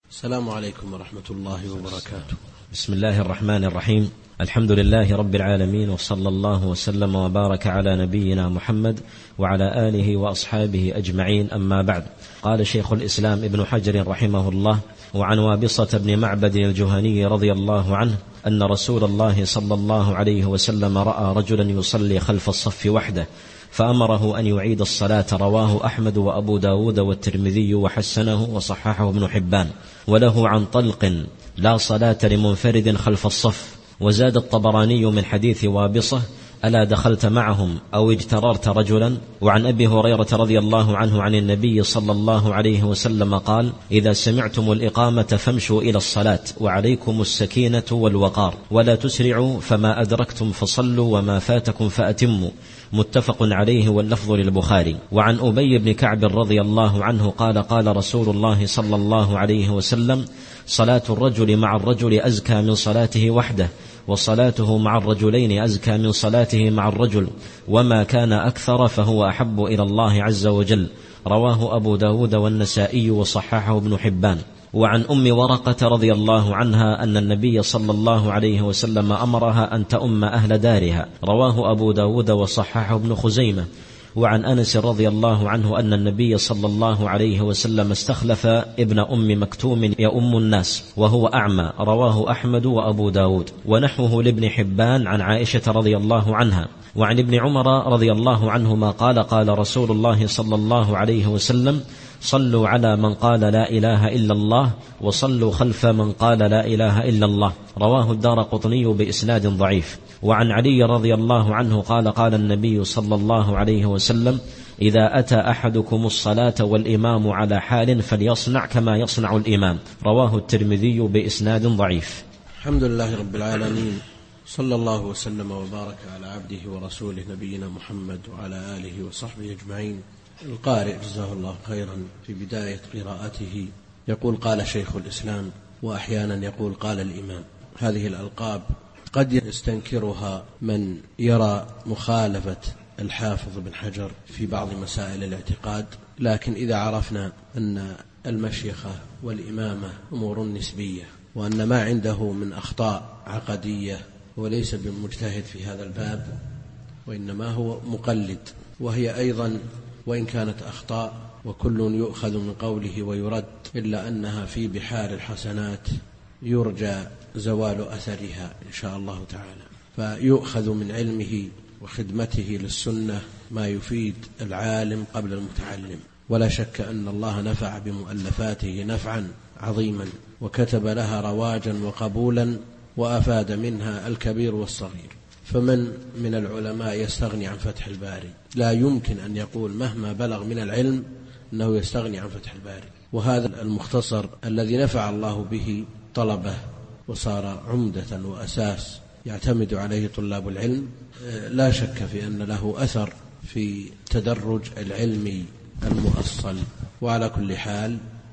السلام عليكم ورحمة الله وبركاته. بسم الله الرحمن الرحيم. الحمد لله رب العالمين، وصلى الله وسلم وبارك على نبينا محمد وعلى آله وأصحابه أجمعين، أما بعد. قال شيخ الإسلام ابن حجر رحمه الله: وعن وابصة بن معبد الجهني رضي الله عنه أن رسول الله صلى الله عليه وسلم رأى رجلا يصلي خلف الصف وحده فأمره أن يعيد الصلاة. رواه أحمد وأبو داود والترمذي وحسنه وصححه ابن حبان. وله عن طلق: لا صلاة لمنفرد خلف الصف. وزاد الطبراني من حديث وابصة: ألا دخلت معهم أو اجتررت رجلا؟ وعن أبي هريرة رضي الله عنه عن النبي صلى الله عليه وسلم قال: إذا سمعتم الإقامة فامشوا إلى الصلاة وعليكم السكينة والوقار ولا تسرعوا، فما أدركتم فصلوا وما فاتكم فأتموا. متفق عليه واللفظ للبخاري. وعن أبي بن كعب رضي الله عنه قال: قال رسول الله صلى الله عليه وسلم: صلاة الرجل مع الرجل أزكى من صلاته وحده، وصلاته مع الرجلين أزكى من صلاته مع الرجل، وما كان أكثر فهو أحب إلى الله عز وجل. رواه أبو داود والنسائي وصححه ابن حبان. وعن أم ورقة رضي الله عنها أن النبي صلى الله عليه وسلم أمرها أن تؤم أهل دارها. رواه أبو داود وصححه ابن خزيمة. وعن أنس رضي الله عنه أن النبي صلى الله عليه وسلم استخلف ابن أم مكتوم يؤم الناس وهو أعمى. رواه أحمد وأبو داود. ونحوه لابن حبان عن عائشة رضي الله عنها. وعن ابن عمر رضي الله عنهما قال: قال رسول الله صلى الله عليه وسلم: صلوا على من قال لا إله إلا الله، وصلوا خلف من قال لا إله إلا الله. رواه الدارقطني بإسناد ضعيف. وعن علي رضي الله عنه قال: قال النبي صلى الله عليه وسلم: إذا أتى أحدكم الصلاة والإمام على حال فليصنع كما يصنع الإمام. رواه الترمذي بإسناد ضعيف. الحمد لله رب العالمين، صلى الله وسلم وبارك على عبده ورسوله نبينا محمد وعلى آله وصحبه أجمعين. القارئ جزاه الله خيرا في بداية قراءته يقول: قال شيخ الإسلام، وأحيانا يقول قال الإمام. هذه الألقاب قد يستنكرها من يرى مخالفة الحافظ بن حجر في بعض مسائل الاعتقاد، لكن إذا عرفنا أن المشيخة والإمامة أمور نسبية، وأن ما عنده من أخطاء عقدية وليس بمجتهد في هذا الباب، وإنما هو مقلد، وهي أيضا وإن كانت أخطاء وكل يؤخذ من قوله ويرد، إلا أنها في بحار الحسنات يرجى زوال أثرها إن شاء الله تعالى. فيؤخذ من علمه وخدمته للسنة ما يفيد العالم قبل المتعلم. ولا شك أن الله نفع بمؤلفاته نفعا عظيما، وكتب لها رواجا وقبولا، وأفاد منها الكبير والصغير. فمن من العلماء يستغني عن فتح الباري؟ لا يمكن أن يقول مهما بلغ من العلم أنه يستغني عن فتح الباري. وهذا المختصر الذي نفع الله به طلبه وصار عمدة وأساس يعتمد عليه طلاب العلم، لا شك في أن له أثر في تدرج العلمي المؤصل. وعلى كل حال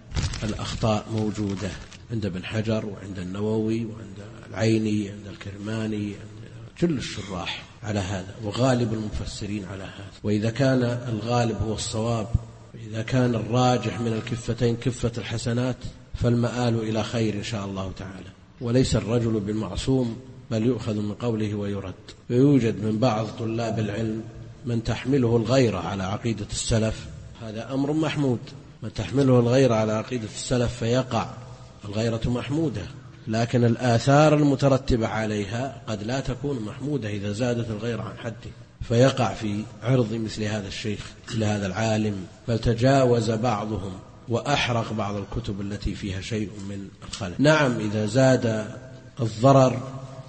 الأخطاء موجودة عند ابن حجر وعند النووي وعند العيني عند الكرماني، عند كل الشراح على هذا، وغالب المفسرين على هذا. وإذا كان الغالب هو الصواب، وإذا كان الراجح من الكفتين كفة الحسنات، فالمآل إلى خير إن شاء الله تعالى. وليس الرجل بالمعصوم، بل يؤخذ من قوله ويرد. ويوجد من بعض طلاب العلم من تحمله الغيرة على عقيدة السلف، هذا أمر محمود. من تحمله الغيرة على عقيدة السلف فيقع، الغيرة محمودة، لكن الآثار المترتبة عليها قد لا تكون محمودة إذا زادت الغيرة عن حده، فيقع في عرض مثل هذا الشيخ مثل هذا العالم. بل تجاوز بعضهم وأحرق بعض الكتب التي فيها شيء من الخلل. نعم، إذا زاد الضرر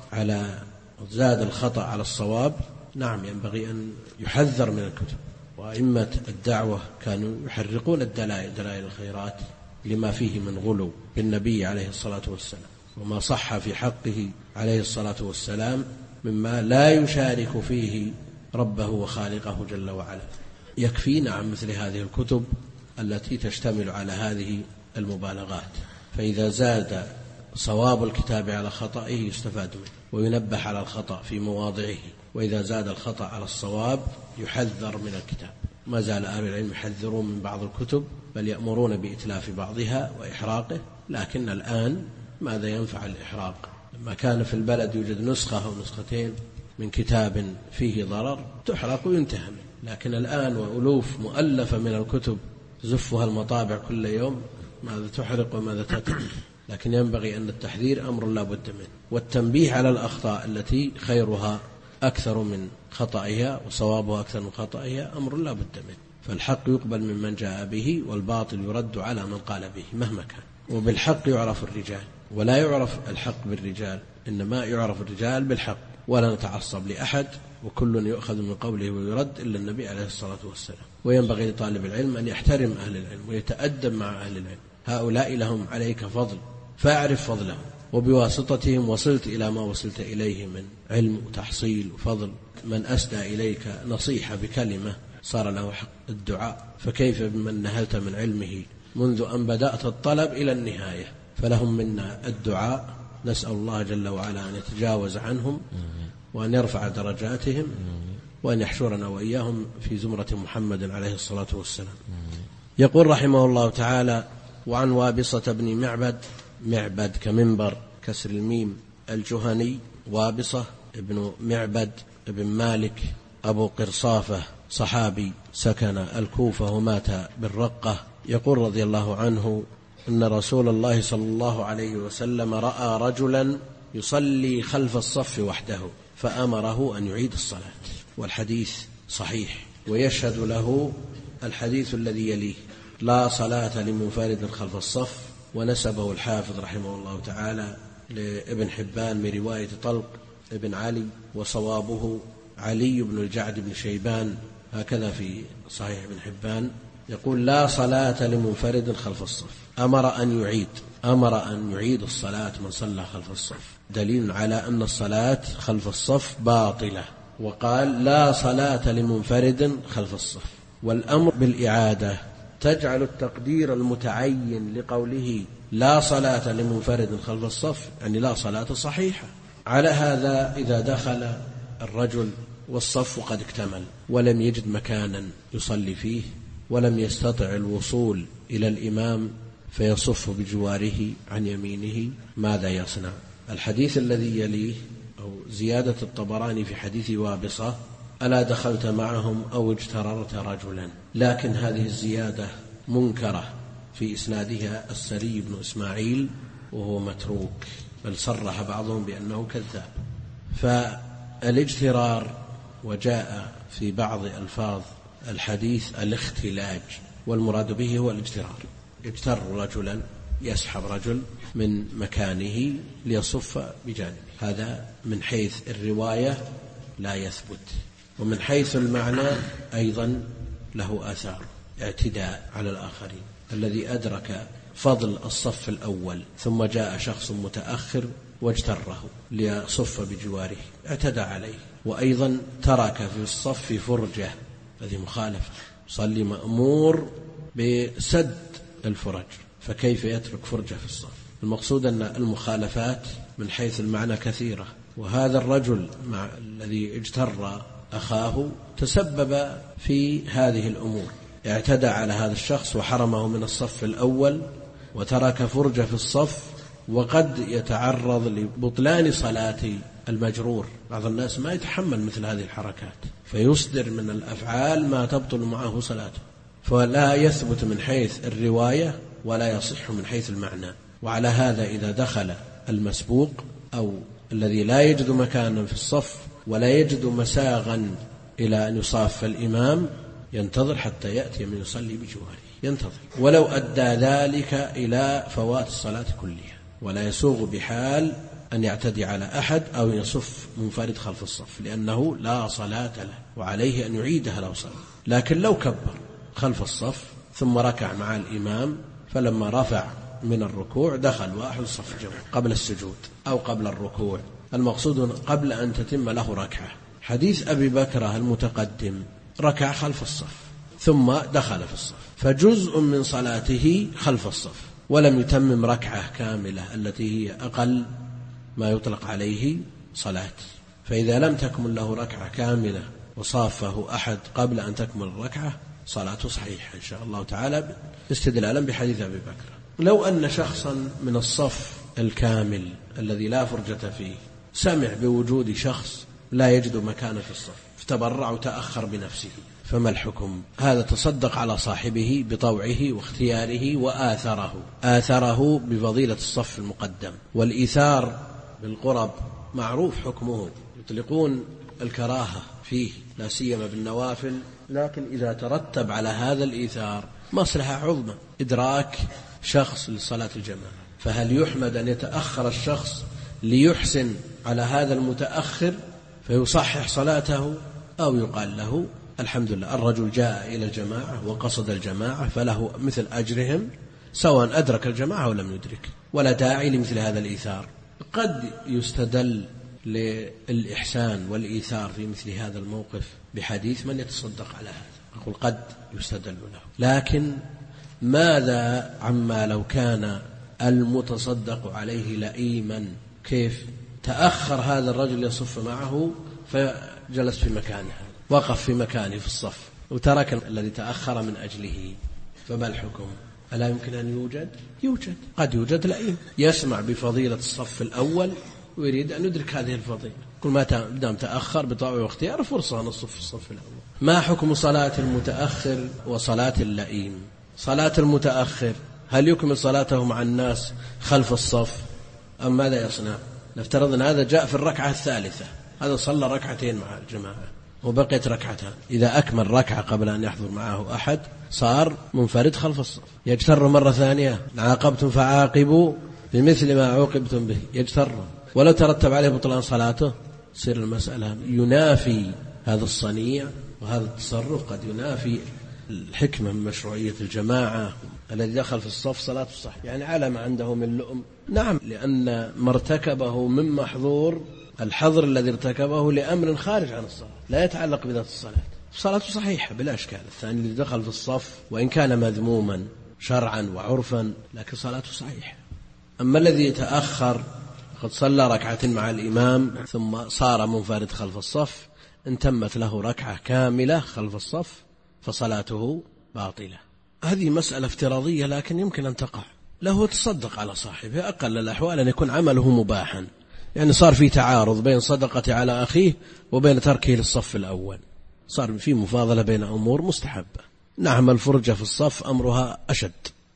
على زاد الخطأ على الصواب، نعم ينبغي أن يحذر من الكتب. وأئمة الدعوة كانوا يحرقون الدلائل، دلائل الخيرات، لما فيه من غلو بالنبي عليه الصلاة والسلام، وما صح في حقه عليه الصلاة والسلام مما لا يشارك فيه ربه وخالقه جل وعلا. يكفينا عن مثل هذه الكتب التي تشتمل على هذه المبالغات. فإذا زاد صواب الكتاب على خطئه يستفاد منه وينبه على الخطأ في مواضعه، وإذا زاد الخطأ على الصواب يحذر من الكتاب. ما زال أهل العلم يحذرون من بعض الكتب، بل يأمرون بإتلاف بعضها وإحراقه، لكن الآن ماذا ينفع الإحراق؟ لما كان في البلد يوجد نسخة أو نسختين من كتاب فيه ضرر تحرق وينتهى، لكن الآن وألوف مؤلفة من الكتب تزفها المطابع كل يوم، ماذا تحرق وماذا تترك؟ لكن ينبغي أن التحذير أمر لا بد منه، والتنبيه على الأخطاء التي خيرها أكثر من خطئها وصوابها أكثر من خطئها أمر لا بد منه. فالحق يقبل ممن جاء به، والباطل يرد على من قال به مهما كان. وبالحق يعرف الرجال، ولا يعرف الحق بالرجال، إنما يعرف الرجال بالحق. ولا نتعصب لأحد، وكل يؤخذ من قوله ويرد إلا النبي عليه الصلاة والسلام. وينبغي لطالب العلم أن يحترم أهل العلم ويتأدب مع أهل العلم، هؤلاء لهم عليك فضل فاعرف فضلهم، وبواسطتهم وصلت إلى ما وصلت إليه من علم وتحصيل وفضل. من أسدى إليك نصيحة بكلمة صار له حق الدعاء، فكيف بمن نهلت من علمه منذ أن بدأت الطلب إلى النهاية؟ فلهم منا الدعاء، نسأل الله جل وعلا أن يتجاوز عنهم وأن يرفع درجاتهم وأن يحشرنا وإياهم في زمرة محمد عليه الصلاة والسلام. يقول رحمه الله تعالى: وعن وابصة بن معبد كمنبر كسر الميم الجهني، وابصة ابن معبد ابن مالك أبو قرصافة صحابي سكن الكوفة ومات بالرقة. يقول رضي الله عنه أن رسول الله صلى الله عليه وسلم رأى رجلا يصلي خلف الصف وحده فأمره أن يعيد الصلاة، والحديث صحيح. ويشهد له الحديث الذي يليه: لا صلاة لمنفرد خلف الصف. ونسبه الحافظ رحمه الله تعالى لابن حبان من رواية طلق ابن علي، وصوابه علي بن الجعد بن شيبان، هكذا في صحيح ابن حبان. يقول: لا صلاة لمنفرد خلف الصف، أمر أن يعيد الصلاة من صلى خلف الصف، دليل على أن الصلاة خلف الصف باطلة. وقال: لا صلاة لمنفرد خلف الصف. والأمر بالإعادة تجعل التقدير المتعين لقوله لا صلاة لمنفرد خلف الصف يعني لا صلاة صحيحة. على هذا إذا دخل الرجل والصف قد اكتمل ولم يجد مكانا يصلي فيه ولم يستطع الوصول إلى الإمام فيصف بجواره عن يمينه، ماذا يصنع؟ الحديث الذي يليه أو زيادة الطبراني في حديث وابصة: ألا دخلت معهم أو اجتررت رجلا. لكن هذه الزيادة منكرة، في إسنادها السري بن إسماعيل وهو متروك، بل صرح بعضهم بأنه كذاب. فالاجترار، وجاء في بعض ألفاظ الحديث الاختلاج، والمراد به هو الاجترار. يجتر رجلا، يسحب رجل من مكانه ليصف بجانبه. هذا من حيث الرواية لا يثبت، ومن حيث المعنى أيضا له آثار، اعتداء على الآخرين. الذي أدرك فضل الصف الأول ثم جاء شخص متأخر واجتره ليصف بجواره اعتدى عليه. وأيضا ترك في الصف فرجة، هذه مخالفة. صلي مأمور بسد الفرج، فكيف يترك فرجة في الصف؟ المقصود أن المخالفات من حيث المعنى كثيرة. وهذا الرجل مع الذي اجتر أخاه تسبب في هذه الأمور، اعتدى على هذا الشخص وحرمه من الصف الأول وترك فرجة في الصف، وقد يتعرض لبطلان صلاة المجرور. بعض الناس ما يتحمل مثل هذه الحركات فيصدر من الأفعال ما تبطل معه صلاته، فلا يثبت من حيث الرواية ولا يصح من حيث المعنى. وعلى هذا إذا دخل المسبوق أو الذي لا يجد مكانا في الصف ولا يجد مساغا إلى أن يصاف الإمام، ينتظر حتى يأتي من يصلي بجواره، ينتظر ولو أدى ذلك إلى فوات الصلاة كلها، ولا يسوغ بحال أن يعتدي على أحد أو يصف منفرد خلف الصف، لأنه لا صلاة له وعليه أن يعيدها لو صلى. لكن لو كبر خلف الصف ثم ركع مع الإمام، فلما رفع من الركوع دخل وأحد الصف جوه قبل السجود أو قبل الركوع، المقصود قبل أن تتم له ركعة. حديث أبي بكر المتقدم ركع خلف الصف ثم دخل في الصف، فجزء من صلاته خلف الصف ولم يتمم ركعة كاملة التي هي أقل ما يطلق عليه صلاة. فإذا لم تكمل له ركعة كاملة وصافه أحد قبل أن تكمل الركعة، صلاته صحيحة إن شاء الله تعالى، استدلالا بحديث أبي بكر. لو أن شخصا من الصف الكامل الذي لا فرجة فيه سمع بوجود شخص لا يجد مكانه في الصف فتبرع وتأخر بنفسه، فما الحكم؟ هذا تصدق على صاحبه بطوعه واختياره آثره بفضيلة الصف المقدم. والإيثار بالقرب معروف حكمه، يطلقون الكراهة فيه لا سيما بالنوافل، لكن إذا ترتب على هذا الإيثار مصلحة عظمى إدراك شخص لصلاة الجماعة، فهل يحمد أن يتأخر الشخص ليحسن على هذا المتأخر فيصحح صلاته، أو يقال له الحمد لله الرجل جاء إلى الجماعة وقصد الجماعة فله مثل أجرهم سواء أدرك الجماعة أو لم يدرك، ولا داعي لمثل هذا الإيثار. قد يستدل للإحسان والإيثار في مثل هذا الموقف بحديث من يتصدق على هذا، أقول قد يستدل له، لكن ماذا عما لو كان المتصدق عليه لئيما؟ كيف تأخر هذا الرجل يصف معه فجلس في مكانه، وقف في مكانه في الصف وترك الذي تأخر من أجله، فما الحكم؟ ألا يمكن أن يوجد قد يوجد لئيم يسمع بفضيلة الصف الأول ويريد أن يدرك هذه الفضيلة، كل ما دام تأخر بطوعه واختياره فرصة نصف في الصف الأول. ما حكم صلاة المتأخر وصلاة اللئيم؟ صلاة المتأخر هل يكمل صلاته مع الناس خلف الصف أم ماذا يصنع؟ نفترض أن هذا جاء في الركعة الثالثة، هذا صلى ركعتين مع الجماعة وبقيت ركعتان، إذا أكمل ركعة قبل أن يحضر معه أحد صار منفرد خلف الصف، يجتر مرة ثانية عاقبتم فعاقبوا بمثل ما عوقبتم به، يجتر ولو ترتب عليه بطلان صلاته تصير المسألة ينافي هذا الصنيع وهذا التصرف، قد ينافي الحكمة من مشروعية الجماعة. الذي دخل في الصف صلاة الصح يعني على ما عنده من لؤم، نعم، لأن ما ارتكبه من محظور، الحظر الذي ارتكبه لأمر خارج عن الصلاة لا يتعلق بذات الصلاة، صلاته صحيحة بلا إشكال. الثاني اللي دخل في الصف وإن كان مذموما شرعا وعرفا لكن صلاته صحيحة. أما الذي يتأخر قد صلى ركعة مع الإمام ثم صار منفرد خلف الصف، إن تمت له ركعة كاملة خلف الصف فصلاته باطلة. هذه مسألة افتراضية لكن يمكن أن تقع، له تصدق على صاحبه، أقل الأحوال أن يكون عمله مباحا، يعني صار في تعارض بين صدقة على أخيه وبين تركه للصف الأول، صار في مفاضلة بين أمور مستحبة. نعم الفرجة في الصف أمرها أشد،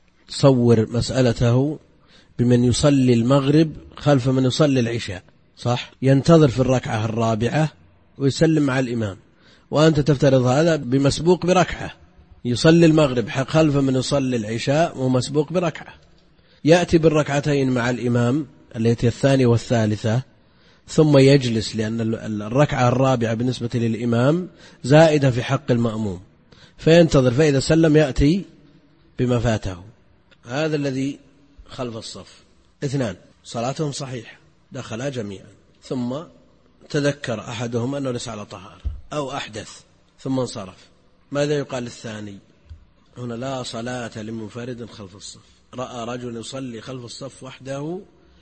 تصور مسألته بمن يصلي المغرب خلف من يصلي العشاء، صح؟ ينتظر في الركعة الرابعة ويسلم مع الإمام، وأنت تفترض هذا بمسبوق بركعة، يصلي المغرب خلف من يصلي العشاء ومسبوق بركعة، يأتي بالركعتين مع الإمام التي الثانية والثالثة ثم يجلس، لأن الركعة الرابعة بالنسبة للإمام زائدة في حق المأموم، فينتظر، فإذا سلم يأتي بما فاته. هذا الذي خلف الصف. اثنان صلاتهم صحيحة، دخلا جميعا ثم تذكر أحدهم أنه ليس على طهارة أو أحدث ثم انصرف، ماذا يقال للثاني؟ هنا لا صلاة لمنفرد خلف الصف، رأى رجل يصلي خلف الصف وحده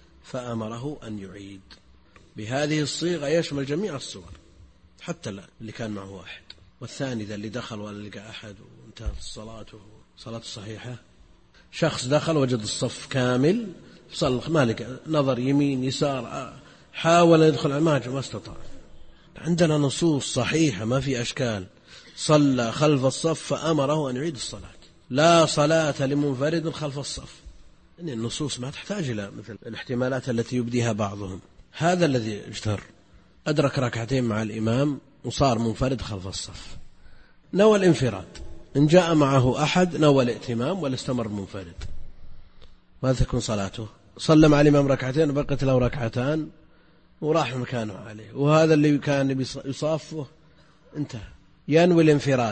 فأمره أن يعيد. بهذه الصيغة يشمل جميع الصور حتى اللي كان معه واحد، والثاني ذا اللي دخل ولا لقى أحد وانتهت صلاته صحيحة. شخص دخل وجد الصف كامل صلى، ما لقى، نظر يمين يسار حاول يدخل ما استطاع. عندنا نصوص صحيحة ما في أشكال، صلى خلف الصف فأمره أن يعيد الصلاة، لا صلاة لمنفرد خلف الصف. يعني النصوص ما تحتاج إلى مثل الاحتمالات التي يبديها بعضهم. هذا الذي اجتر أدرك ركعتين مع الإمام وصار منفرد خلف الصف، نوى الانفراد، إن جاء معه أحد نوى الائتمام ولا استمر منفرد، ماذا تكون صلاته؟ صلى مع الإمام ركعتين وبقت له ركعتان وراح مكانه عليه، وهذا اللي كان يصافه انتهى، ينوي الانفراد،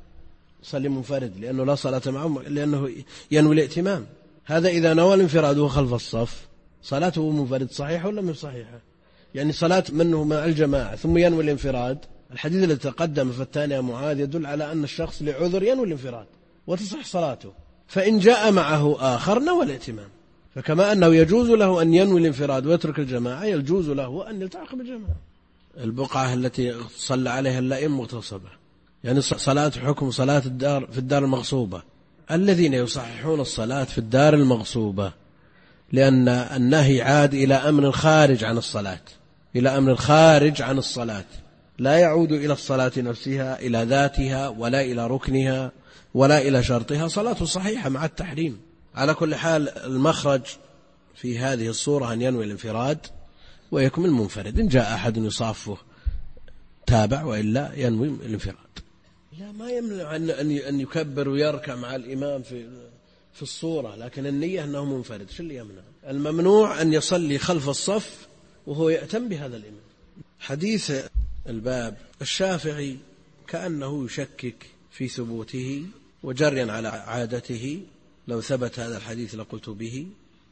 صلي منفرد لأنه لا صلاة معه، لأنه ينوي الائتمام. هذا إذا نوى الانفراد وهو خلف الصف صلاته منفرد صحيحة ولا مش صحيحة؟ يعني صلاة منه مع الجماعة ثم ينوي الانفراد، الحديث الذي تقدم في الثانية معاذ يدل على أن الشخص لعذر ينوي الانفراد وتصح صلاته، فإن جاء معه آخر نوى الائتمام، فكما أنه يجوز له أن ينوي الانفراد ويترك الجماعة يجوز له أن يلتحق بالجماعة. البقعة التي صلى عليها اللئيم مغتصبة، يعني صلاة حكم صلاة الدار في الدار المغصوبة، الذين يصححون الصلاة في الدار المغصوبة، لأن النهي عاد إلى أمر خارج عن الصلاة، إلى أمر خارج عن الصلاة، لا يعود إلى الصلاة نفسها، إلى ذاتها، ولا إلى ركنها، ولا إلى شرطها. صلاة صحيحة مع التحريم. على كل حال المخرج في هذه الصورة أن ينوي الانفراد ويكمل منفرد. إن جاء أحد يصافه تابع، وإلا ينوي الانفراد. لا، ما يمنع أن يكبر ويركع مع الإمام في الصورة، لكن النية أنه منفرد. شو اللي يمنع؟ الممنوع أن يصلي خلف الصف وهو يأتم بهذا الإمام. حديث الباب، الشافعي كأنه يشكك في ثبوته، وجريا على عادته لو ثبت هذا الحديث لقلت به.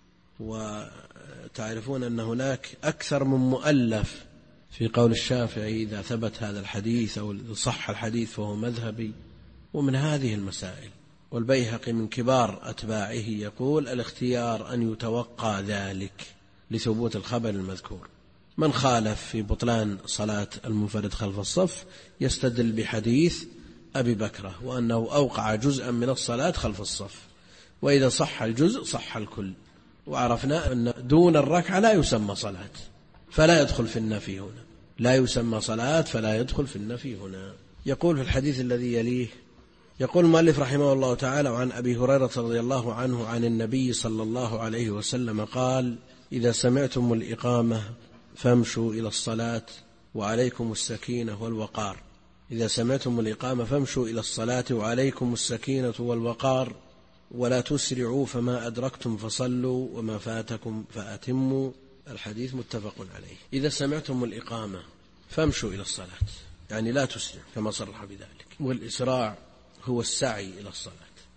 وتعرفون أن هناك أكثر من مؤلف في قول الشافعي إذا ثبت هذا الحديث أو صح الحديث فهو مذهبي، ومن هذه المسائل. والبيهقي من كبار أتباعه يقول الاختيار أن يتوقع ذلك لثبوت الخبر المذكور. من خالف في بطلان صلاة المنفرد خلف الصف يستدل بحديث أبي بكرة وأنه أوقع جزءا من الصلاة خلف الصف، وإذا صح الجزء صح الكل. وعرفنا أن دون الركعة لا يسمى صلاة، فلا يدخل في النفي هنا، لا يسمى صلاة فلا يدخل في النفي هنا. يقول في الحديث الذي يليه، يقول المؤلف رحمه الله تعالى: وعن أبي هريرة رضي الله عنه عن النبي صلى الله عليه وسلم قال: إذا سمعتم الإقامة فامشوا إلى الصلاة وعليكم السكينة والوقار. إذا سمعتم الإقامة فامشوا إلى الصلاة وعليكم السكينة والوقار، ولا تسرعوا، فما أدركتم فصلوا وما فاتكم فأتموا. الحديث متفق عليه. إذا سمعتم الإقامة فامشوا إلى الصلاة، يعني لا تسرع كما صرح بذلك. والإسراع هو السعي إلى الصلاة.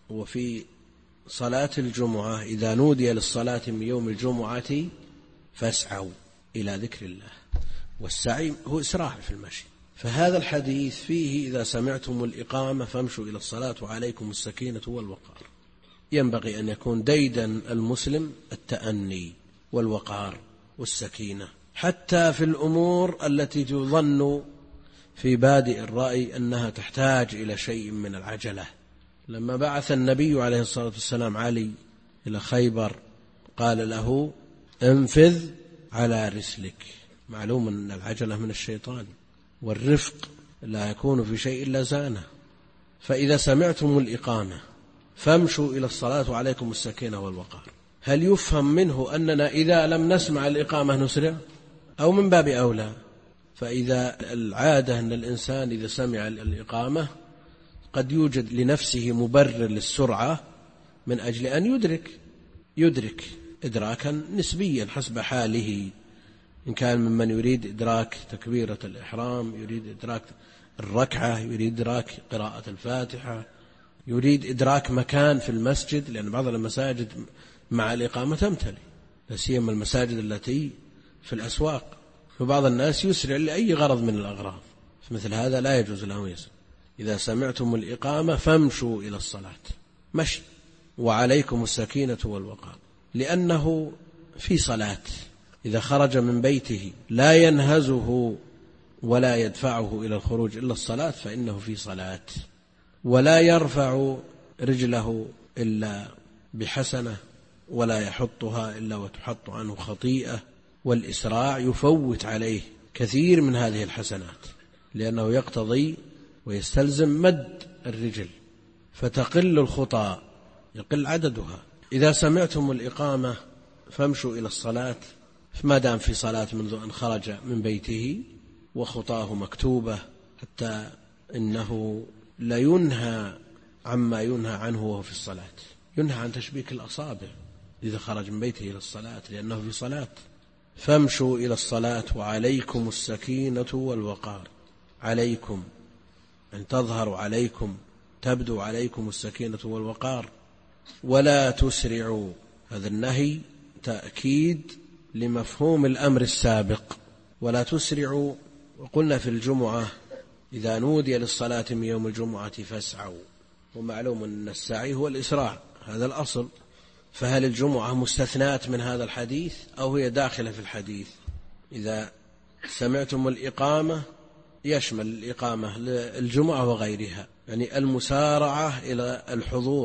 وفي صلاة الجمعة إذا نودي للصلاة من يوم الجمعة فاسعوا إلى ذكر الله، والسعي هو إسراع في المشي. فهذا الحديث فيه إذا سمعتم الإقامة فامشوا إلى الصلاة وعليكم السكينة والوقار. ينبغي أن يكون ديدا المسلم التأني والوقار والسكينة، حتى في الأمور التي تظن في بادئ الرأي أنها تحتاج إلى شيء من العجلة. لما بعث النبي عليه الصلاة والسلام علي إلى خيبر قال له: انفذ على رسلك. معلوم أن العجلة من الشيطان، والرفق لا يكون في شيء إلا زانه. فإذا سمعتم الإقامة فامشوا إلى الصلاة وعليكم السكينة والوقار. هل يفهم منه أننا إذا لم نسمع الإقامة نسرع، أو من باب أولى؟ فإذا العادة أن الإنسان إذا سمع الإقامة قد يوجد لنفسه مبرر للسرعة من أجل أن يدرك إدراكا نسبيا حسب حاله، إن كان ممن يريد إدراك تكبيرة الإحرام، يريد إدراك الركعة، يريد إدراك قراءة الفاتحة، يريد إدراك مكان في المسجد، لأن بعض المساجد مع الإقامة تمتلئ، لا سيما المساجد التي في الأسواق. فبعض الناس يسرع لأي غرض من الأغراض، فمثل هذا لا يجوز له يسرع. إذا سمعتم الإقامة فامشوا إلى الصلاة، مشي، وعليكم السكينة والوقار، لأنه في صلاة. إذا خرج من بيته لا ينهزه ولا يدفعه إلى الخروج إلا الصلاة فإنه في صلاة، ولا يرفع رجله إلا بحسنة، ولا يحطها إلا وتحط عنه خطيئة. والإسراع يفوت عليه كثير من هذه الحسنات، لأنه يقتضي ويستلزم مد الرجل، فتقل الخطى، يقل عددها. إذا سمعتم الإقامة فامشوا إلى الصلاة، فما دام في صلاة منذ أن خرج من بيته وخطاه مكتوبة، حتى إنه لا ينهى عما ينهى عنه وهو في الصلاة، ينهى عن تشبيك الأصابع إذا خرج من بيته إلى الصلاة لأنه في صلاة. فامشوا إلى الصلاة وعليكم السكينة والوقار. عليكم أن تظهر عليكم، تبدو عليكم السكينة والوقار. ولا تسرعوا، هذا النهي تأكيد لمفهوم الأمر السابق. ولا تسرعوا. وقلنا في الجمعة إذا نودي للصلاة من يوم الجمعة فاسعوا، ومعلوم أن السعي هو الإسراع، هذا الأصل. فهل الجمعة مستثنات من هذا الحديث أو هي داخلة في الحديث؟ إذا سمعتم الإقامة يشمل الإقامة الجمعة وغيرها، يعني المسارعة إلى الحضور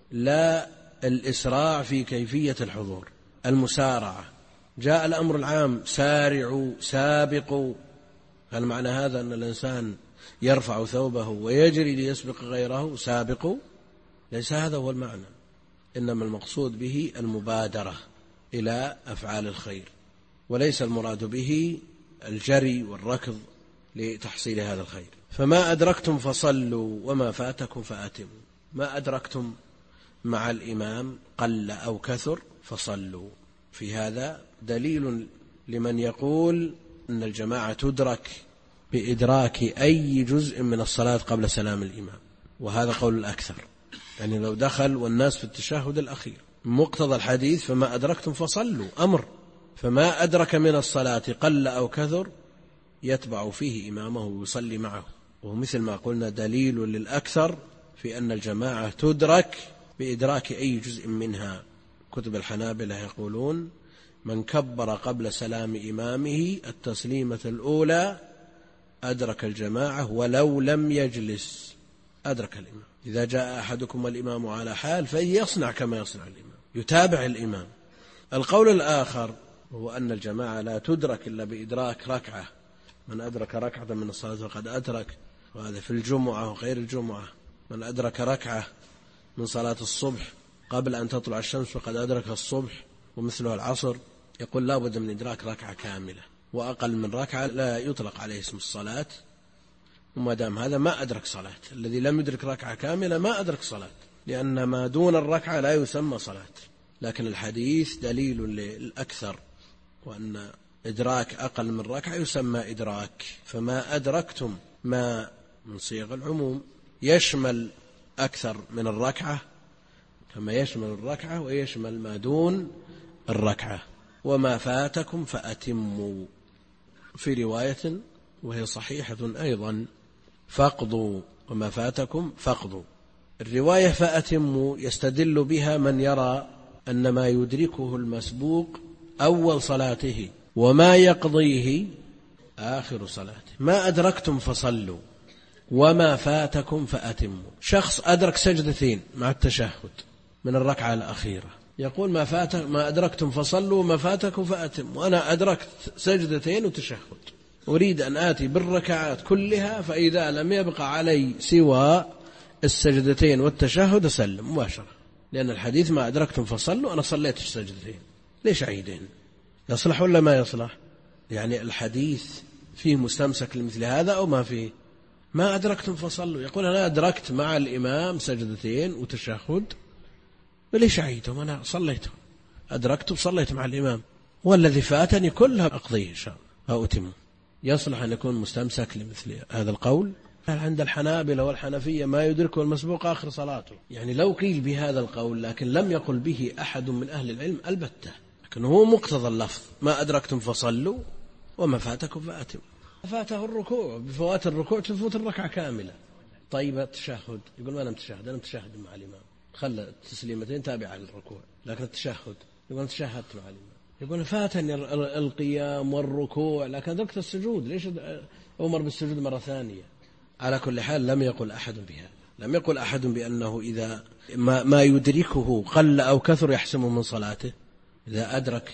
لا الإسراع في كيفية الحضور، المسارعة. جاء الأمر العام سارعوا سابقوا، هل معنى هذا أن الإنسان يرفع ثوبه ويجري ليسبق غيره؟ سابقوا، ليس هذا هو المعنى، إنما المقصود به المبادرة إلى أفعال الخير، وليس المراد به الجري والركض لتحصيل هذا الخير. فما أدركتم فصلوا وما فاتكم فأتموا. ما أدركتم مع الإمام قل أو كثر فصلوا. في هذا دليل لمن يقول أن الجماعة تدرك بإدراك أي جزء من الصلاة قبل سلام الإمام، وهذا قول الأكثر، يعني لو دخل والناس في التشهد الأخير مقتضى الحديث فما أدركتم فصلوا أمر، فما أدرك من الصلاة قل أو كثر يتبع فيه إمامه ويصلي معه. ومثل ما قلنا دليل للأكثر في أن الجماعة تدرك بإدراك أي جزء منها. كتب الحنابلة يقولون من كبر قبل سلام إمامه التسليمة الأولى أدرك الجماعة ولو لم يجلس، أدرك الإمام. إذا جاء أحدكم والإمام على حال فليصنع كما يصنع الإمام، يتابع الإمام. القول الآخر هو أن الجماعة لا تدرك إلا بإدراك ركعة، من أدرك ركعة من الصلاة فقد أدرك، وهذا في الجمعة وغير الجمعة. من أدرك ركعة من صلاة الصبح قبل أن تطلع الشمس فقد أدرك الصبح، ومثله العصر. يقول لا بد من إدراك ركعة كاملة، وأقل من ركعة لا يطلق عليه اسم الصلاة، وما دام هذا ما أدرك صلاة. الذي لم يدرك ركعة كاملة ما أدرك صلاة، لأن ما دون الركعة لا يسمى صلاة. لكن الحديث دليل للأكثر، وأن إدراك أقل من ركعة يسمى إدراك. فما أدركتم ما من صيغ العموم يشمل أكثر من الركعة كما يشمل الركعة ويشمل ما دون الركعة. وما فاتكم فأتموا، في رواية وهي صحيحة أيضا فاقضوا، وما فاتكم فاقضوا. الرواية فأتموا يستدل بها من يرى أن ما يدركه المسبوق أول صلاته وما يقضيه آخر صلاته. ما أدركتم فصلوا وما فاتكم فأتموا. شخص أدرك سجدتين مع التشهد من الركعة الأخيرة، يقول ما أدركتم فصلوا وما فاتكم فأتموا. وأنا أدركت سجدتين وتشهد، أريد أن آتي بالركعات كلها، فإذا لم يبقى علي سوى السجدتين والتشهد أسلم مباشرة، لأن الحديث ما أدركتم فصلوا، أنا صليت السجدتين، ليش عيدين؟ يصلح ولا ما يصلح؟ يعني الحديث فيه مستمسك لمثل هذا أو ما فيه؟ ما أدركتم فصلوا، يقول أنا أدركت مع الإمام سجدتين وتشهد، وليش عيدهم؟ أنا صليتهم، أدركت وصليت مع الإمام، والذي فاتني كلها أقضيه إن شاء الله أو أتمه. يصلح أن يكون مستمسك لمثل هذا القول؟ عند الحنابلة والحنفية ما يدركه المسبوق آخر صلاته. يعني لو قيل بهذا القول لكن لم يقل به أحد من أهل العلم البتة، لكن هو مقتضى اللفظ ما أدركتم فصلوا وما فاتكم فأتموا. فاته الركوع، بفوات الركوع تفوت الركعة كاملة. طيب التشهد، يقول ما أنا متشهد، أنا متشهد مع الإمام، خلى التسليمتين تابعة للركوع، لكن التشهد يقول تشهدت مع الإمام، يقول فاتني القيام والركوع لكن أدركت السجود، ليش أمر بالسجود مرة ثانية؟ على كل حال لم يقل أحد بها، لم يقل أحد بأنه إذا ما يدركه قل أو كثر يحسمه من صلاته. إذا أدرك،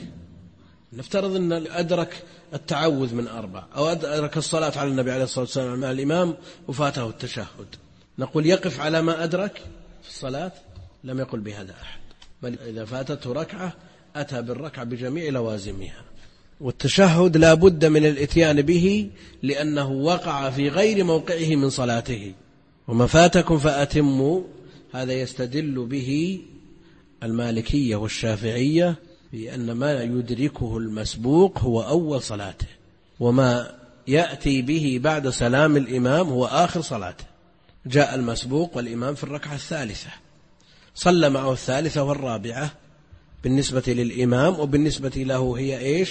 نفترض أن أدرك التعوذ من 4 أو أدرك الصلاة على النبي عليه الصلاة والسلام مع الإمام وفاته التشهد، نقول يقف على ما أدرك في الصلاة؟ لم يقل بهذا أحد، بل إذا فاتته ركعة أتى بالركعة بجميع لوازمها. والتشهد لا بد من الاتيان به لأنه وقع في غير موقعه من صلاته. وما فاتكم فأتموا، هذا يستدل به المالكية والشافعية بأن ما يدركه المسبوق هو أول صلاته، وما يأتي به بعد سلام الإمام هو آخر صلاته. جاء المسبوق والإمام في الركعة الثالثة، صلى معه الثالثة والرابعة بالنسبة للإمام، وبالنسبة له هي إيش؟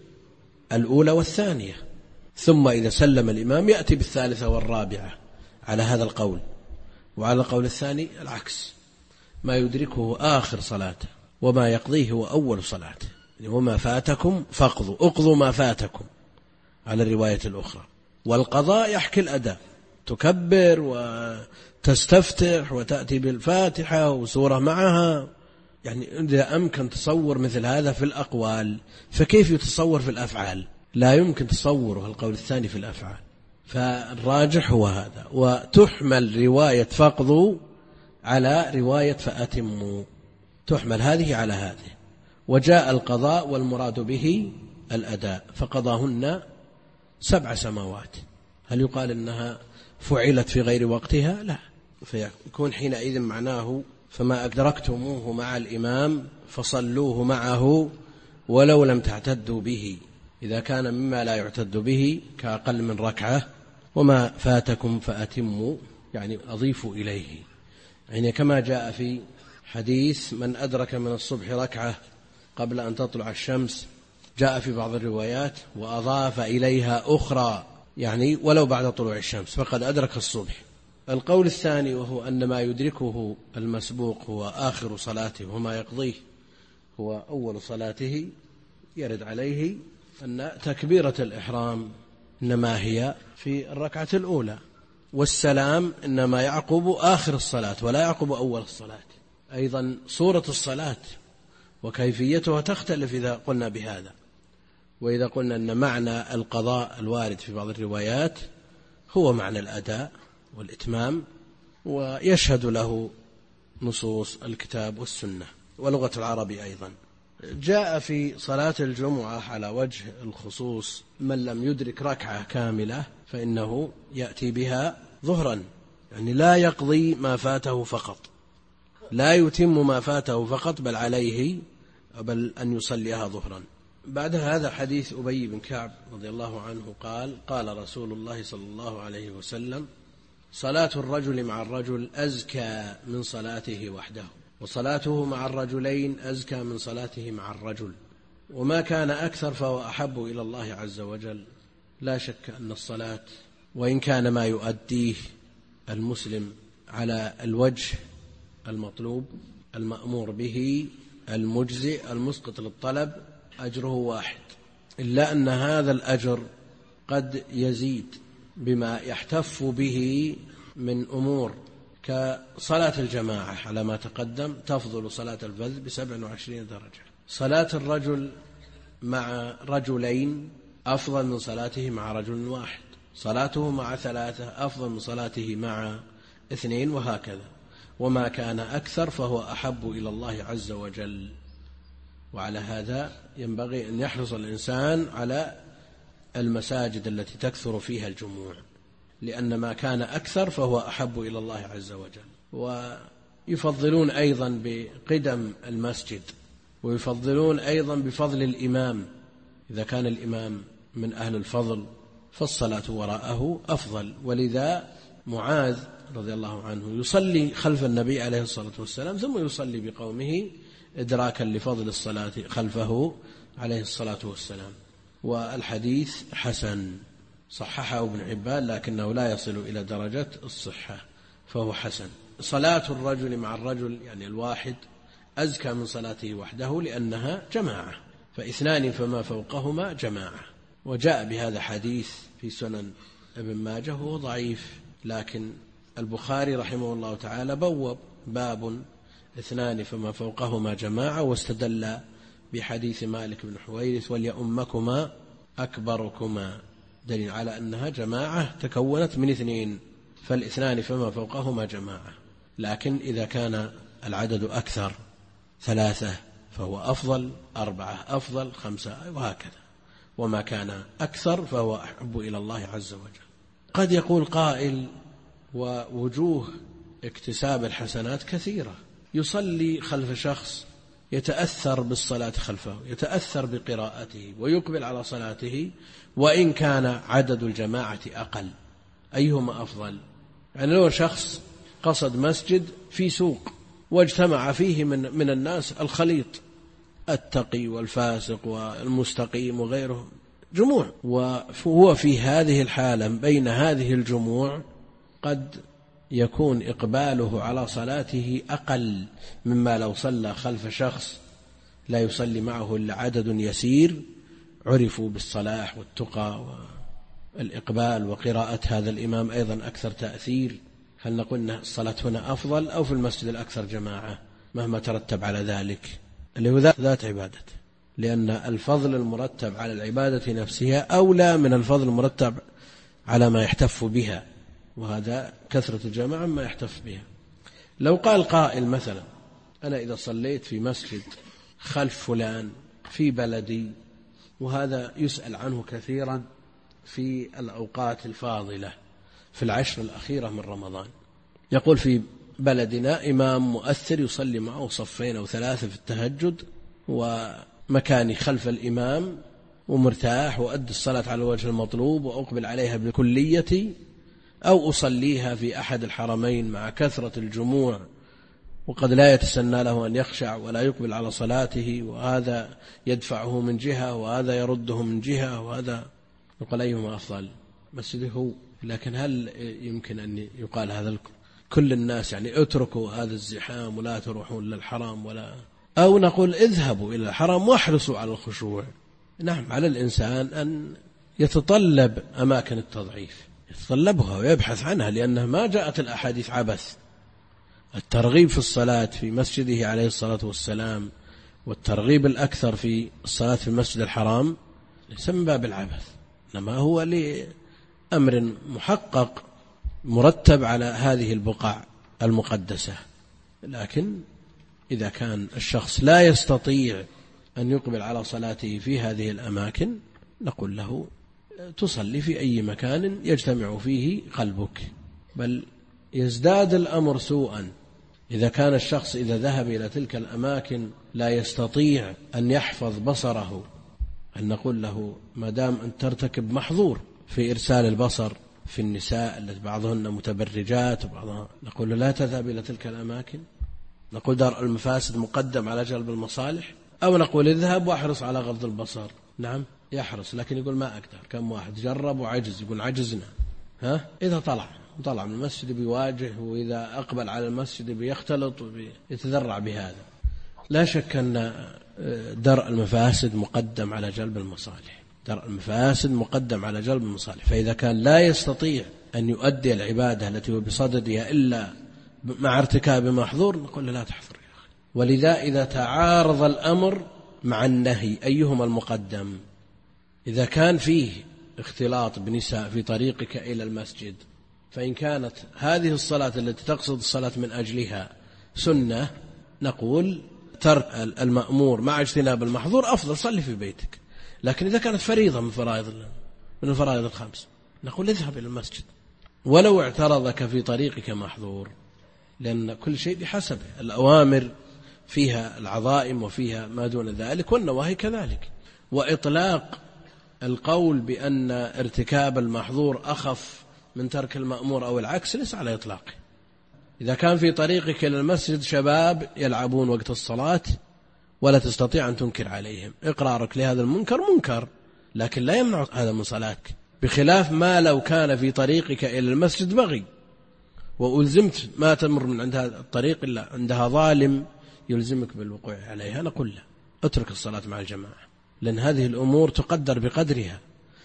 الأولى والثانية. ثم إذا سلم الإمام يأتي بالثالثة والرابعة على هذا القول. وعلى القول الثاني العكس، ما يدركه آخر صلاته وما يقضيه هو أول صلاته. وما فاتكم فاقضوا، اقضوا ما فاتكم على الرواية الأخرى. والقضاء يحكي الأداء، تكبر وتستفتح وتأتي بالفاتحة وسورة معها. يعني إذا أمكن تصور مثل هذا في الأقوال فكيف يتصور في الأفعال؟ لا يمكن تصوره القول الثاني في الأفعال. فالراجح هو هذا. وتحمل رواية فقضوا على رواية فأتموا، تحمل هذه على هذه. وجاء القضاء والمراد به الأداء، فقضاهن 7 سماوات. هل يقال إنها فعلت في غير وقتها؟ لا، فيكون حينئذ معناه فما أدركتموه مع الإمام فصلوه معه ولو لم تعتدوا به، إذا كان مما لا يعتد به كأقل من ركعة. وما فاتكم فأتموا يعني أضيفوا إليه، يعني كما جاء في حديث من أدرك من الصبح ركعة قبل أن تطلع الشمس، جاء في بعض الروايات وأضاف إليها أخرى يعني ولو بعد طلوع الشمس فقد أدرك الصبح. القول الثاني وهو أن ما يدركه المسبوق هو آخر صلاته وما يقضيه هو أول صلاته، يرد عليه أن تكبيرة الإحرام إنما هي في الركعة الأولى، والسلام إنما يعقب آخر الصلاة ولا يعقب أول الصلاة. أيضا صورة الصلاة وكيفيتها تختلف إذا قلنا بهذا. وإذا قلنا أن معنى القضاء الوارد في بعض الروايات هو معنى الأداء والإتمام، ويشهد له نصوص الكتاب والسنة ولغة العرب أيضا. جاء في صلاة الجمعة على وجه الخصوص من لم يدرك ركعة كاملة فإنه يأتي بها ظهرا، يعني لا يقضي ما فاته فقط، لا يتم ما فاته فقط، بل عليه أن يصليها ظهرا. بعد هذا حديث أبي بن كعب رضي الله عنه قال: قال رسول الله صلى الله عليه وسلم: صلاة الرجل مع الرجل أزكى من صلاته وحده، وصلاته مع الرجلين أزكى من صلاته مع الرجل، وما كان أكثر فهو أحب إلى الله عز وجل. لا شك أن الصلاة وإن كان ما يؤديه المسلم على الوجه المطلوب المأمور به المجزئ المسقط للطلب أجره واحد، إلا أن هذا الأجر قد يزيد بما يحتف به من أمور كصلاة الجماعة على ما تقدم تفضل صلاة الفذ ب27 درجة. صلاة الرجل مع رجلين أفضل من صلاته مع رجل واحد، صلاته مع 3 أفضل من صلاته مع 2، وهكذا. وما كان أكثر فهو أحب إلى الله عز وجل. وعلى هذا ينبغي أن يحرص الإنسان على المساجد التي تكثر فيها الجموع، لأن ما كان أكثر فهو أحب إلى الله عز وجل. ويفضلون أيضا بقدم المسجد، ويفضلون أيضا بفضل الإمام، إذا كان الإمام من أهل الفضل فالصلاة وراءه أفضل. ولذا معاذ رضي الله عنه يصلي خلف النبي عليه الصلاة والسلام ثم يصلي بقومه إدراكا لفضل الصلاة خلفه عليه الصلاة والسلام. والحديث حسن، صححه ابن حبان لكنه لا يصل إلى درجة الصحة، فهو حسن. صلاة الرجل مع الرجل يعني الواحد أزكى من صلاته وحده لأنها جماعة، ف2 فما فوقهما جماعة. وجاء بهذا حديث في سنن ابن ماجه وهو ضعيف، لكن البخاري رحمه الله تعالى بوب باب 2 فما فوقهما جماعة، واستدل بحديث مالك بن حويرث: وليؤمكما أكبركما، دليل على أنها جماعة تكونت من 2، فال2 فما فوقهما جماعة. لكن إذا كان العدد أكثر 3 فهو أفضل، 4 أفضل، 5 وهكذا. وما كان أكثر فهو أحب إلى الله عز وجل. قد يقول قائل: ووجوه اكتساب الحسنات كثيرة، يصلي خلف شخص يتأثر بالصلاة خلفه، يتأثر بقراءته ويقبل على صلاته وإن كان عدد الجماعة أقل، أيهما أفضل؟ يعني لو شخص قصد مسجد في سوق واجتمع فيه من الناس الخليط، التقي والفاسق والمستقيم وغيرهم، جموع، وهو في هذه الحالة بين هذه الجموع قد يكون إقباله على صلاته أقل مما لو صلى خلف شخص لا يصلي معه إلا عدد يسير عرفوا بالصلاح والتقى الإقبال وقراءة هذا الإمام أيضا أكثر تأثير؟ هل نقول أن الصلاة هنا أفضل أو في المسجد الأكثر جماعة مهما ترتب على ذلك؟ اللي هو ذات عبادة، لأن الفضل المرتب على العبادة نفسها أولى من الفضل المرتب على ما يحتف بها، وهذا كثرة الجماعة ما يحتف بها. لو قال قائل مثلا أنا إذا صليت في مسجد خلف فلان في بلدي، وهذا يسأل عنه كثيرا في الأوقات الفاضلة في العشر الأخيرة من رمضان، يقول في بلدنا إمام مؤثر يصلي معه صفين أو ثلاثة في التهجد، ومكاني خلف الإمام ومرتاح وأدي الصلاة على الوجه المطلوب وأقبل عليها بكليتي، أو أصليها في أحد الحرمين مع كثرة الجموع وقد لا يتسنى له أن يخشع ولا يقبل على صلاته، وهذا يدفعه من جهة وهذا يرده من جهة، وهذا يقول أيهما أفضل؟ مسجده. لكن هل يمكن أن يقال هذا كل الناس يعني اتركوا هذا الزحام ولا تروحون للحرام، ولا أو نقول اذهبوا إلى الحرام واحرصوا على الخشوع؟ نعم، على الإنسان أن يتطلب أماكن التضعيف، يتطلبها ويبحث عنها، لأنها ما جاءت الأحاديث عبث. الترغيب في الصلاة في مسجده عليه الصلاة والسلام والترغيب الأكثر في الصلاة في المسجد الحرام ليس من باب العبث، إنما هو لأمر محقق مرتب على هذه البقاع المقدسة. لكن إذا كان الشخص لا يستطيع أن يقبل على صلاته في هذه الأماكن نقول له تصلي في أي مكان يجتمع فيه قلبك، بل يزداد الأمر سوءا إذا كان الشخص إذا ذهب إلى تلك الأماكن لا يستطيع أن يحفظ بصره، أن نقول له ما دام أن ترتكب محظور في إرسال البصر في النساء التي بعضهن متبرجات وبعضها، نقول له لا تذهب إلى تلك الأماكن؟ نقول درء المفاسد مقدم على جلب المصالح؟ أو نقول اذهب واحرص على غض البصر؟ نعم يحرص، لكن يقول ما أقدر. كم واحد جرب وعجز، يقول عجزنا. إذا طلع من المسجد بيواجه، وإذا أقبل على المسجد بيختلط ويتذرع بهذا. لا شك أن درء المفاسد مقدم على جلب المصالح، درء المفاسد مقدم على جلب المصالح. فإذا كان لا يستطيع أن يؤدي العبادة التي هو بصددها إلا مع ارتكاب محظور نقول له لا تحضر يا أخي. ولذا إذا تعارض الأمر مع النهي أيهما المقدم؟ إذا كان فيه اختلاط بنساء في طريقك إلى المسجد، فإن كانت هذه الصلاة التي تقصد الصلاة من أجلها سنة نقول ترك المأمور مع اجتناب المحظور أفضل، صلي في بيتك. لكن إذا كانت فريضة من الفرائض الخمس نقول اذهب إلى المسجد ولو اعترضك في طريقك محظور، لأن كل شيء بحسبه. الأوامر فيها العظائم وفيها ما دون ذلك، والنواهي كذلك. وإطلاق القول بأن ارتكاب المحظور أخف من ترك المأمور أو العكس ليس على إطلاقه. إذا كان في طريقك إلى المسجد شباب يلعبون وقت الصلاة ولا تستطيع أن تنكر عليهم، إقرارك لهذا المنكر منكر، لكن لا يمنع هذا من صلاتك، بخلاف ما لو كان في طريقك إلى المسجد بغي وألزمت ما تمر من عند هذا الطريق إلا عندها ظالم يلزمك بالوقوع عليها، نقول له اترك الصلاة مع الجماعة، لأن هذه الأمور تقدر بقدرها.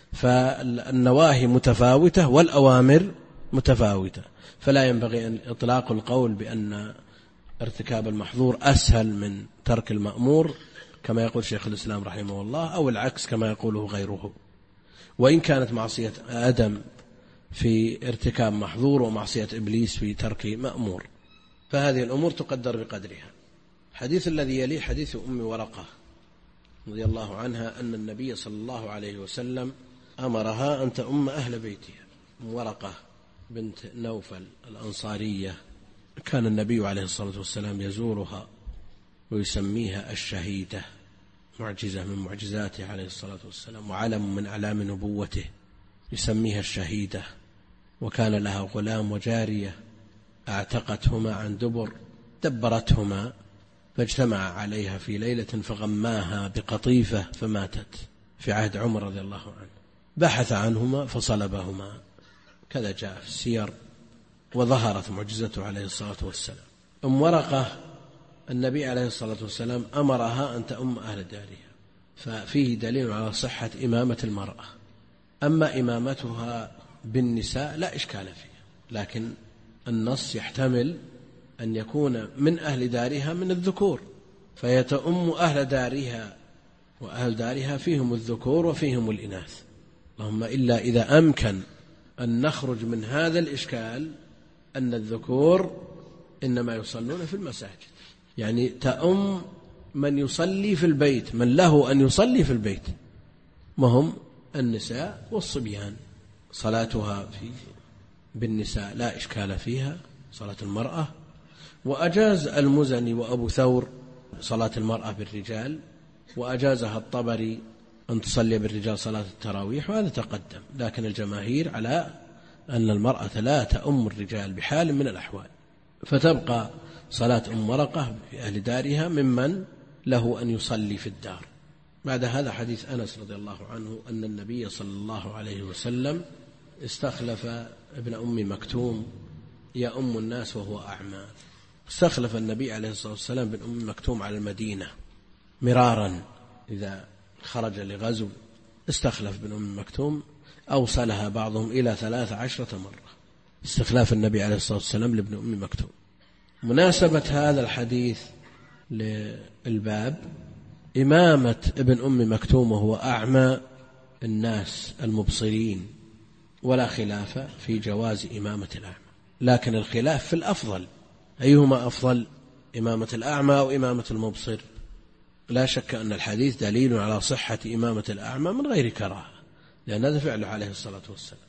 فالنواهي متفاوتة والأوامر متفاوتة، فلا ينبغي أن إطلاق القول بأن ارتكاب المحظور أسهل من ترك المأمور كما يقول شيخ الإسلام رحمه الله، أو العكس كما يقوله غيره. وإن كانت معصية آدم في ارتكاب محظور ومعصية إبليس في ترك مأمور، فهذه الأمور تقدر بقدرها. حديث الذي يليه حديث أم ورقة رضي الله عنها أن النبي صلى الله عليه وسلم أمرها أن تؤم أهل بيتها. أم ورقة بنت نوفل الأنصارية، كان النبي عليه الصلاة والسلام يزورها ويسميها الشهيدة، معجزة من معجزاته عليه الصلاة والسلام وعلم من أعلام نبوته، يسميها الشهيدة. وكان لها غلام وجارية اعتقتهما عن دبر، دبرتهما فاجتمع عليها في ليلة فغماها بقطيفة فماتت في عهد عمر رضي الله عنه، بحث عنهما فصلبهما، كذا جاء في السير، وظهرت معجزته عليه الصلاة والسلام. أم ورقة النبي عليه الصلاة والسلام أمرها أن تؤم أهل دارها، ففيه دليل على صحة إمامة المرأة، أما إمامتها بالنساء لا إشكال فيها، لكن النص يحتمل أن يكون من أهل دارها من الذكور فيتأم أهل دارها، وأهل دارها فيهم الذكور وفيهم الإناث. اللهم إلا إذا أمكن أن نخرج من هذا الإشكال أن الذكور إنما يصلون في المساجد، يعني تأم من يصلي في البيت، من له أن يصلي في البيت، وهم النساء والصبيان. صلاتها بالنساء لا إشكال فيها، صلاة المرأة. وأجاز المزني وأبو ثور صلاة المرأة بالرجال، وأجازها الطبري أن تصلي بالرجال صلاة التراويح، وهذا تقدم. لكن الجماهير على أن المرأة لا تأم الرجال بحال من الأحوال، فتبقى صلاة أم ورقة في أهل دارها ممن له أن يصلي في الدار. بعد هذا حديث أنس رضي الله عنه أن النبي صلى الله عليه وسلم استخلف ابن أم مكتوم يأم الناس وهو أعمى. استخلف النبي عليه الصلاة والسلام ابن أم مكتوم على المدينة مرارا، إذا خرج لغزو استخلف ابن أم مكتوم، أوصلها بعضهم إلى 13 مرة استخلاف النبي عليه الصلاة والسلام لابن أم مكتوم. مناسبة هذا الحديث للباب إمامة ابن أم مكتوم وهو أعمى الناس المبصرين، ولا خلاف في جواز إمامة الأعمى، لكن الخلاف في الأفضل، أيهما أفضل، إمامة الأعمى أو إمامة المبصر؟ لا شك أن الحديث دليل على صحة إمامة الأعمى من غير كراهة، لأن هذا فعله عليه الصلاة والسلام.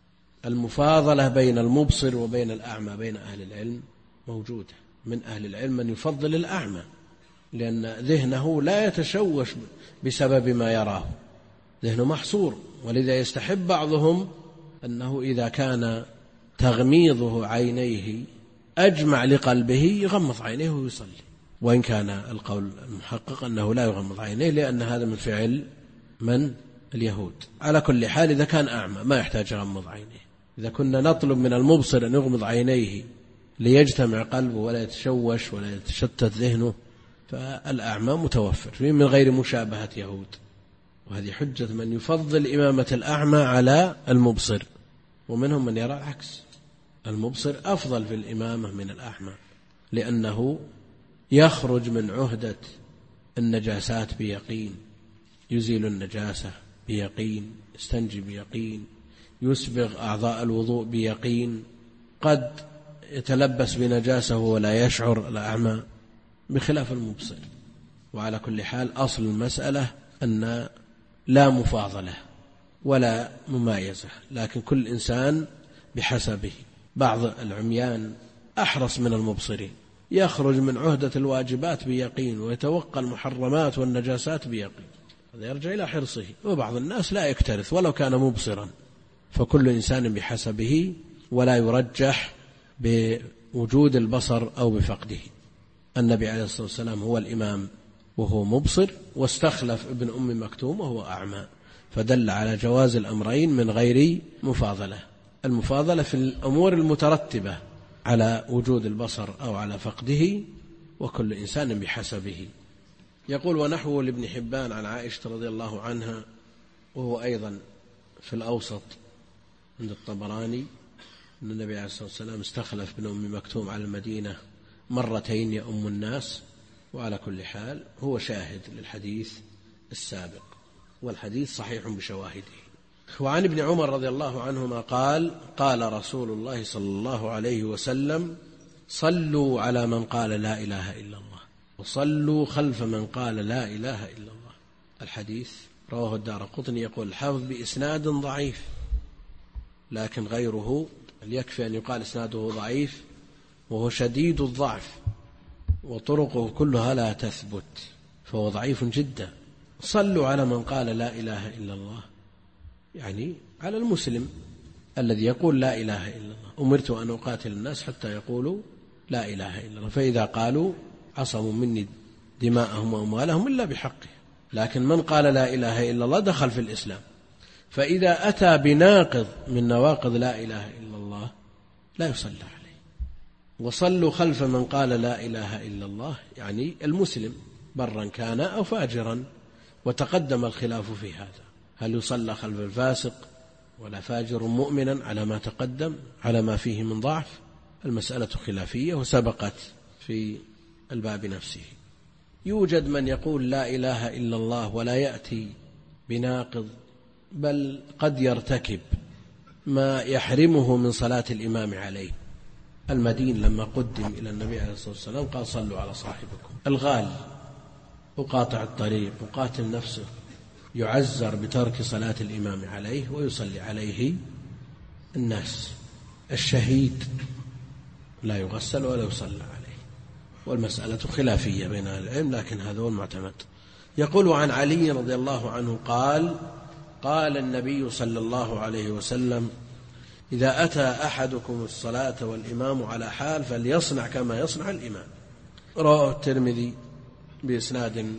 المفاضلة بين المبصر وبين الأعمى بين أهل العلم موجودة، من أهل العلم من يفضل الأعمى لأن ذهنه لا يتشوش بسبب ما يراه، ذهنه محصور، ولذا يستحب بعضهم أنه إذا كان تغميضه عينيه أجمع لقلبه يغمض عينيه ويصلي، وإن كان القول المحقق أنه لا يغمض عينيه لأن هذا من فعل من اليهود. على كل حال إذا كان أعمى ما يحتاج يغمض عينيه. إذا كنا نطلب من المبصر أن يغمض عينيه ليجتمع قلبه ولا يتشوش ولا يتشتت ذهنه، فالأعمى متوفر من غير مشابهة يهود. وهذه حجة من يفضل إمامة الأعمى على المبصر، ومنهم من يرى العكس، المبصر أفضل في الإمامة من الأعمى، لأنه يخرج من عهدة النجاسات بيقين، يزيل النجاسة بيقين، يستنجي بيقين، يسبغ أعضاء الوضوء بيقين، قد يتلبس بنجاسة ولا يشعر الأعمى بخلاف المبصر. وعلى كل حال أصل المسألة أن لا مفاضلة ولا ممايزة، لكن كل إنسان بحسبه. بعض العميان أحرص من المبصرين، يخرج من عهدة الواجبات بيقين ويتوقى المحرمات والنجاسات بيقين، هذا يرجع إلى حرصه. وبعض الناس لا يكترث ولو كان مبصرا، فكل إنسان بحسبه، ولا يرجح بوجود البصر أو بفقده. النبي عليه الصلاة والسلام هو الإمام وهو مبصر، واستخلف ابن أم مكتوم وهو أعمى، فدل على جواز الأمرين من غير مفاضلة. المفاضلة في الأمور المترتبة على وجود البصر أو على فقده، وكل إنسان بحسبه. يقول ونحوه لابن حبان عن عائشة رضي الله عنها، وهو أيضا في الأوسط عند الطبراني، أن النبي عليه الصلاة والسلام استخلف ابن أم مكتوم على المدينة مرتين يؤم الناس. وعلى كل حال هو شاهد للحديث السابق، والحديث صحيح بشواهده. وعن ابن عمر رضي الله عنهما قال قال رسول الله صلى الله عليه وسلم صلوا على من قال لا إله إلا الله وصلوا خلف من قال لا إله إلا الله. الحديث رواه الدارقطني، يقول الحافظ بإسناد ضعيف، لكن غيره يكفي أن يقال إسناده ضعيف وهو شديد الضعف وطرقه كلها لا تثبت، فهو ضعيف جدا. صلوا على من قال لا إله إلا الله، يعني على المسلم الذي يقول لا إله إلا الله. أمرت أن أقاتل الناس حتى يقولوا لا إله إلا الله، فإذا قالوا عصموا مني دماءهم وأموالهم إلا بحقه. لكن من قال لا إله إلا الله دخل في الإسلام، فإذا أتى بناقض من نواقض لا إله إلا الله لا يصلى عليه. وصلوا خلف من قال لا إله إلا الله يعني المسلم برا كان أو فاجرا، وتقدم الخلاف في هذا، هل يصلى خلف الفاسق ولا فاجر مؤمنا على ما تقدم على ما فيه من ضعف. المسألة خلافية وسبقت في الباب نفسه. يوجد من يقول لا إله إلا الله ولا يأتي بناقض، بل قد يرتكب ما يحرمه من صلاة الإمام عليه. المدين لما قدم إلى النبي عليه الصلاة والسلام قال صلوا على صاحبكم. الغال وقاطع الطريق وقاتل نفسه يعزر بترك صلاة الإمام عليه ويصلي عليه الناس. الشهيد لا يغسل ولا يصلى عليه، والمسألة خلافية بين أهل العلم، لكن هذا هو المعتمد. يقول عن علي رضي الله عنه قال: قال النبي صلى الله عليه وسلم: إذا أتى أحدكم الصلاة والإمام على حال فليصنع كما يصنع الإمام. رواه الترمذي بإسناد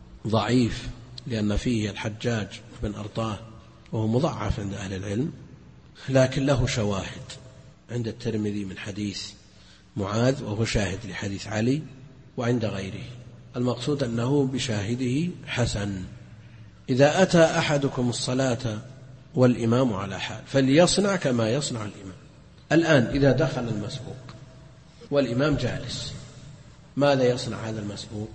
ضعيف لأن فيه الحجاج بن أرطاه وهو مضعف عند أهل العلم، لكن له شواهد عند الترمذي من حديث معاذ وهو شاهد لحديث علي وعند غيره. المقصود أنه بشاهده حسن. إذا أتى أحدكم الصلاة والإمام على حال فليصنع كما يصنع الإمام. الآن إذا دخل المسبوق والإمام جالس، ماذا يصنع هذا المسبوق؟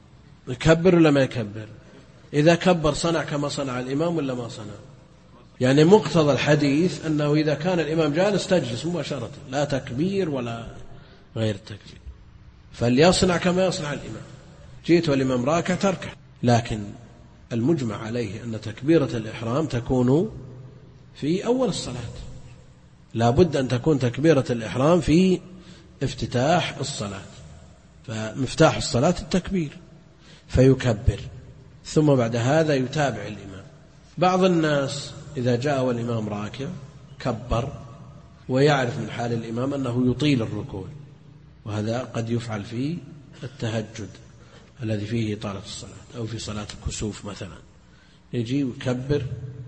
يكبر ولا ما يكبر؟ إذا كبر صنع كما صنع الإمام ولا ما صنع؟ يعني مقتضى الحديث أنه إذا كان الإمام جالس تجلس مباشرة، لا تكبير ولا غير التكبير. فليصنع كما يصنع الإمام. جئت والإمام راكع تركع، لكن المجمع عليه أن تكبيرة الإحرام تكون في أول الصلاة، لا بد أن تكون تكبيرة الإحرام في افتتاح الصلاة، فمفتاح الصلاة التكبير، فيكبر ثم بعد هذا يتابع الإمام. بعض الناس إذا جاء والإمام راكع كبر ويعرف من حال الإمام أنه يطيل الركوع، وهذا قد يفعل في التهجد الذي فيه إطالة الصلاة، أو في صلاة الكسوف مثلا، يجي ويكبر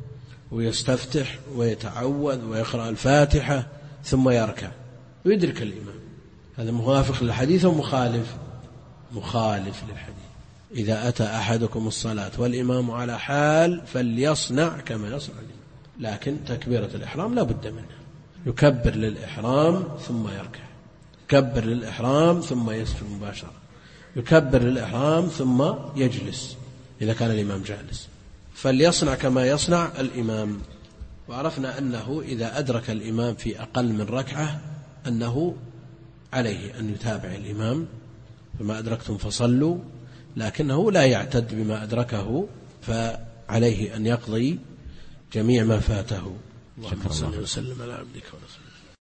ويستفتح ويتعوذ ويقرأ الفاتحة ثم يركع ويدرك الإمام. هذا موافق للحديث ومخالف للحديث. إذا أتى أحدكم الصلاة والإمام على حال فليصنع كما يصنع الإمام. لكن تكبيرة الإحرام لا بد منها، يكبر للإحرام ثم يركع، يكبر للإحرام ثم يسجد مباشرة، يكبر للإحرام ثم يجلس إذا كان الإمام جالس. فليصنع كما يصنع الإمام. وعرفنا أنه إذا أدرك الإمام في أقل من ركعة أنه عليه أن يتابع الإمام، فما أدركتم فصلوا، لكنه لا يعتد بما أدركه، فعليه أن يقضي جميع ما فاته. اللهم صل وسلم على عبدك ورسولك.